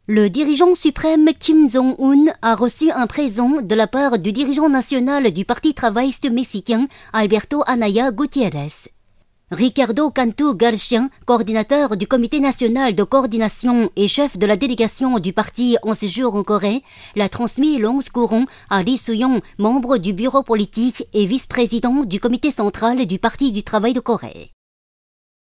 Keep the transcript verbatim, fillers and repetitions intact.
Le dirigeant suprême Kim Jong-un a reçu un présent de la part du dirigeant national du Parti travailliste mexicain, Alberto Anaya Gutiérrez. Ricardo Cantu García, coordinateur du Comité national de coordination et chef de la délégation du parti en séjour en Corée, l'a transmis Lons Courant à Lee Soo-yong, membre du bureau politique et vice-président du comité central du Parti du travail de Corée.